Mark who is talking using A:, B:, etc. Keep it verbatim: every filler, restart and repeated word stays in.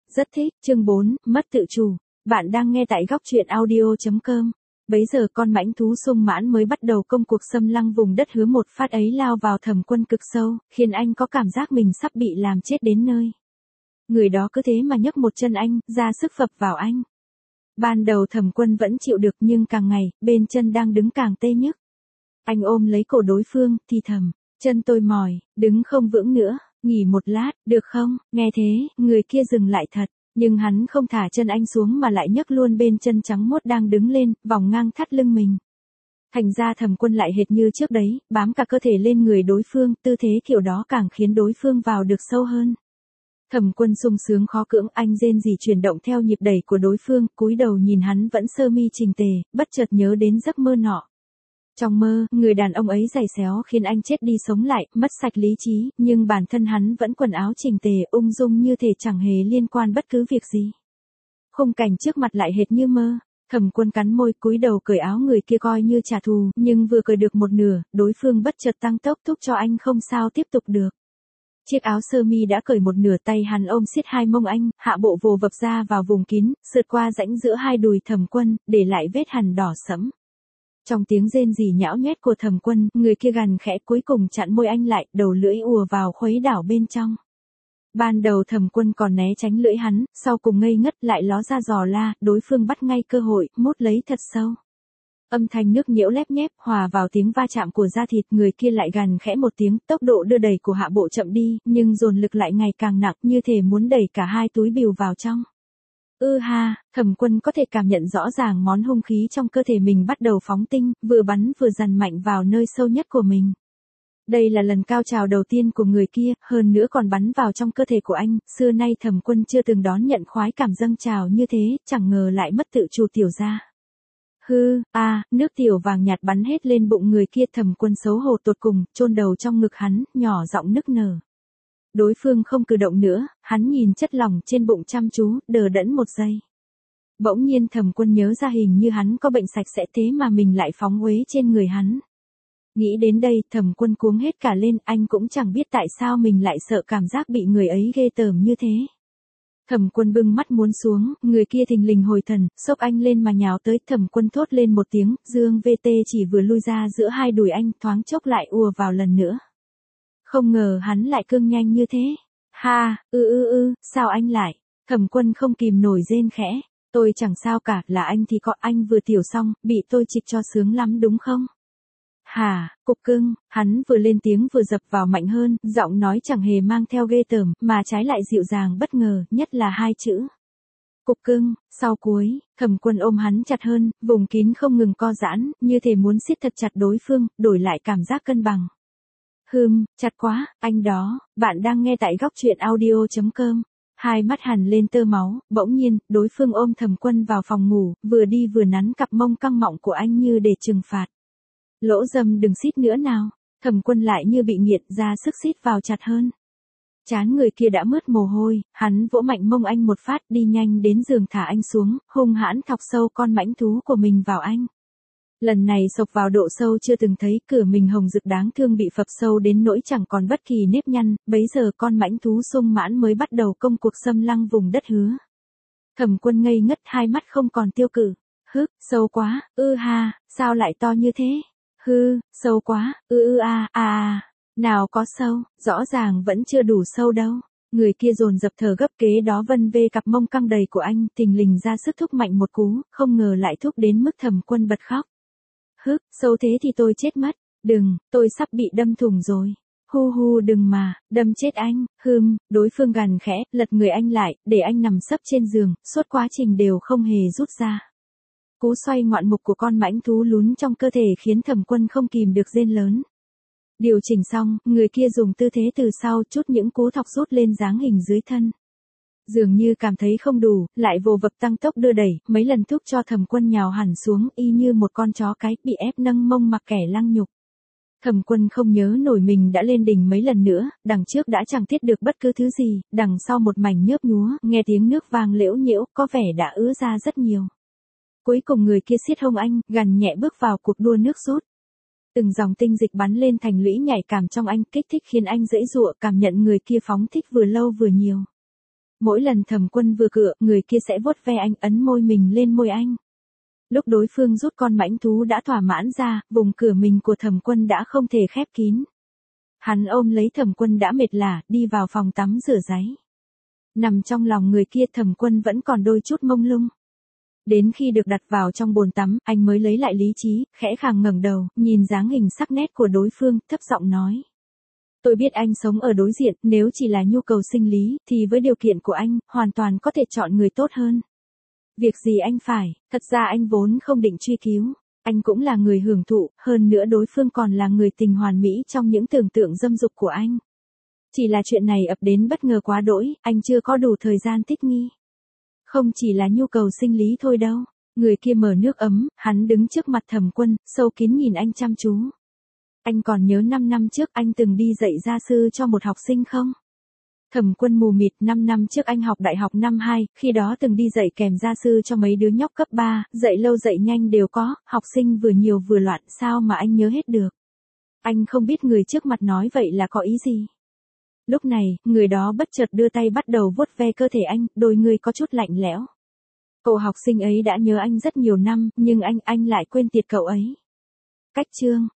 A: Rất thích. Chương bốn, mất tự chủ. Bạn đang nghe tại góc truyện audio chấm com. Bấy giờ con mãnh thú sung mãn mới bắt đầu công cuộc xâm lăng vùng đất hứa, một phát ấy lao vào Thẩm Quân cực sâu, khiến anh có cảm giác mình sắp bị làm chết đến nơi. Người đó cứ thế mà nhấc một chân anh, ra sức phập vào anh. Ban đầu Thẩm Quân vẫn chịu được, nhưng càng ngày, bên chân đang đứng càng tê nhức. Anh ôm lấy cổ đối phương, thì thầm, chân tôi mỏi, đứng không vững nữa, nghỉ một lát, được không? Nghe thế, người kia dừng lại thật, nhưng hắn không thả chân anh xuống mà lại nhấc luôn bên chân trắng muốt đang đứng lên, vòng ngang thắt lưng mình. Thành ra Thẩm Quân lại hệt như trước đấy, bám cả cơ thể lên người đối phương, tư thế kiểu đó càng khiến đối phương vào được sâu hơn. Thẩm Quân sung sướng khó cưỡng, anh rên rỉ chuyển động theo nhịp đẩy của đối phương, cúi đầu nhìn hắn vẫn sơ mi chỉnh tề, bất chợt nhớ đến giấc mơ nọ. Trong mơ, người đàn ông ấy giày xéo khiến anh chết đi sống lại, mất sạch lý trí, nhưng bản thân hắn vẫn quần áo chỉnh tề, ung dung như thể chẳng hề liên quan bất cứ việc gì. Khung cảnh trước mặt lại hệt như mơ. Thẩm Quân cắn môi, cúi đầu cởi áo người kia coi như trả thù, nhưng vừa cởi được một nửa, đối phương bất chợt tăng tốc thúc cho anh không sao tiếp tục được. Chiếc áo sơ mi đã cởi một nửa, tay hắn ôm siết hai mông anh, hạ bộ vồ vập ra vào vùng kín, sượt qua rãnh giữa hai đùi Thẩm Quân, để lại vết hằn đỏ sẫm. Trong tiếng rên rỉ nhão nhoét của Thẩm Quân, người kia gằn khẽ cuối cùng chặn môi anh lại, đầu lưỡi ùa vào khuấy đảo bên trong. Ban đầu Thẩm Quân còn né tránh lưỡi hắn, sau cùng ngây ngất lại ló ra giò la, đối phương bắt ngay cơ hội, mút lấy thật sâu. Âm thanh nước nhiễu lép nhép, hòa vào tiếng va chạm của da thịt, người kia lại gằn khẽ một tiếng, tốc độ đưa đẩy của hạ bộ chậm đi, nhưng dồn lực lại ngày càng nặng, như thể muốn đẩy cả hai túi bìu vào trong. Ư ha, Thẩm Quân có thể cảm nhận rõ ràng món hung khí trong cơ thể mình bắt đầu phóng tinh, vừa bắn vừa dằn mạnh vào nơi sâu nhất của mình. Đây là lần cao trào đầu tiên của người kia, hơn nữa còn bắn vào trong cơ thể của anh, xưa nay Thẩm Quân chưa từng đón nhận khoái cảm dâng trào như thế, chẳng ngờ lại mất tự chủ tiểu ra. Hư, a, à, nước tiểu vàng nhạt bắn hết lên bụng người kia, Thẩm Quân xấu hổ tột cùng, chôn đầu trong ngực hắn, nhỏ giọng nức nở. Đối phương không cử động nữa, hắn nhìn chất lỏng trên bụng chăm chú, đờ đẫn một giây. Bỗng nhiên Thẩm Quân nhớ ra hình như hắn có bệnh sạch sẽ, thế mà mình lại phóng uế trên người hắn. Nghĩ đến đây, Thẩm Quân cuống hết cả lên, anh cũng chẳng biết tại sao mình lại sợ cảm giác bị người ấy ghê tởm như thế. Thẩm Quân bưng mắt muốn xuống, người kia thình lình hồi thần, xốc anh lên mà nhào tới, Thẩm Quân thốt lên một tiếng, dương vê tê chỉ vừa lui ra giữa hai đùi anh, thoáng chốc lại ùa vào lần nữa. Không ngờ hắn lại cương nhanh như thế. Ha, ư ư ư, sao anh lại? Thẩm Quân không kìm nổi rên khẽ. Tôi chẳng sao cả, là anh thì có, anh vừa tiểu xong, bị tôi chịch cho sướng lắm đúng không? Hà, cục cưng, hắn vừa lên tiếng vừa dập vào mạnh hơn, giọng nói chẳng hề mang theo ghê tởm, mà trái lại dịu dàng bất ngờ, nhất là hai chữ. Cục cưng. Sau cuối, Thẩm Quân ôm hắn chặt hơn, vùng kín không ngừng co giãn, như thể muốn siết thật chặt đối phương, đổi lại cảm giác cân bằng. Hừm, chặt quá, anh đó. Bạn đang nghe tại góc truyện audio chấm com. Hai mắt hằn lên tơ máu, bỗng nhiên, đối phương ôm Thẩm Quân vào phòng ngủ, vừa đi vừa nắn cặp mông căng mọng của anh như để trừng phạt. Lỗ Dâm đừng xít nữa nào. Thẩm Quân lại như bị nghiện, ra sức xít vào chặt hơn. Trán người kia đã mướt mồ hôi, hắn vỗ mạnh mông anh một phát, đi nhanh đến giường thả anh xuống, hung hãn thọc sâu con mãnh thú của mình vào anh. Lần này sộc vào độ sâu chưa từng thấy, cửa mình hồng rực đáng thương bị phập sâu đến nỗi chẳng còn bất kỳ nếp nhăn, bấy giờ con mãnh thú sung mãn mới bắt đầu công cuộc xâm lăng vùng đất hứa. Thẩm Quân ngây ngất, hai mắt không còn tiêu cự. Hứ, sâu quá, ư ha, sao lại to như thế? Hư, sâu quá, ư ư a a a. Nào có sâu, rõ ràng vẫn chưa đủ sâu đâu. Người kia dồn dập thở gấp, kế đó vân vê cặp mông căng đầy của anh, thình lình ra sức thúc mạnh một cú, không ngờ lại thúc đến mức Thẩm Quân bật khóc. Hức, sâu thế thì tôi chết mất. Đừng, tôi sắp bị đâm thủng rồi. Hu hu đừng mà, đâm chết anh. Hừm, đối phương gằn khẽ, lật người anh lại, để anh nằm sấp trên giường, suốt quá trình đều không hề rút ra. Cú xoay ngoạn mục của con mãnh thú lún trong cơ thể khiến Thẩm Quân không kìm được rên lớn. Điều chỉnh xong, người kia dùng tư thế từ sau chút những cú thọc rút lên dáng hình dưới thân. Dường như cảm thấy không đủ, lại vồ vập tăng tốc đưa đẩy, mấy lần thúc cho Thẩm Quân nhào hẳn xuống, y như một con chó cái, bị ép nâng mông mặc kẻ lăng nhục. Thẩm Quân không nhớ nổi mình đã lên đỉnh mấy lần nữa, đằng trước đã chẳng thiết được bất cứ thứ gì, đằng sau một mảnh nhớp nhúa, nghe tiếng nước vang lễu nhiễu, có vẻ đã ứa ra rất nhiều. Cuối cùng người kia siết hông anh, gằn nhẹ bước vào cuộc đua nước rút. Từng dòng tinh dịch bắn lên thành lũy nhạy cảm trong anh, kích thích khiến anh giãy giụa, cảm nhận người kia phóng thích vừa lâu vừa nhiều. Mỗi lần Thẩm Quân vừa cựa, người kia sẽ vuốt ve anh, ấn môi mình lên môi anh. Lúc đối phương rút con mãnh thú đã thỏa mãn ra, vùng cửa mình của Thẩm Quân đã không thể khép kín. Hắn ôm lấy Thẩm Quân đã mệt lả, đi vào phòng tắm rửa ráy. Nằm trong lòng người kia, Thẩm Quân vẫn còn đôi chút mông lung. Đến khi được đặt vào trong bồn tắm, anh mới lấy lại lý trí, khẽ khàng ngẩng đầu, nhìn dáng hình sắc nét của đối phương, thấp giọng nói. Tôi biết anh sống ở đối diện, nếu chỉ là nhu cầu sinh lý, thì với điều kiện của anh, hoàn toàn có thể chọn người tốt hơn. Việc gì anh phải, thật ra anh vốn không định truy cứu. Anh cũng là người hưởng thụ, hơn nữa đối phương còn là người tình hoàn mỹ trong những tưởng tượng dâm dục của anh. Chỉ là chuyện này ập đến bất ngờ quá đỗi, anh chưa có đủ thời gian thích nghi. Không chỉ là nhu cầu sinh lý thôi đâu. Người kia mở nước ấm, hắn đứng trước mặt Thẩm Quân, sâu kín nhìn anh chăm chú. Anh còn nhớ năm năm trước anh từng đi dạy gia sư cho một học sinh không? Thẩm Quân mù mịt, năm năm trước anh học đại học năm hai, khi đó từng đi dạy kèm gia sư cho mấy đứa nhóc cấp ba, dạy lâu dạy nhanh đều có, học sinh vừa nhiều vừa loạn, sao mà anh nhớ hết được? Anh không biết người trước mặt nói vậy là có ý gì. Lúc này, người đó bất chợt đưa tay bắt đầu vuốt ve cơ thể anh, đôi người có chút lạnh lẽo. Cậu học sinh ấy đã nhớ anh rất nhiều năm, nhưng anh, anh lại quên tiệt cậu ấy. Cách chương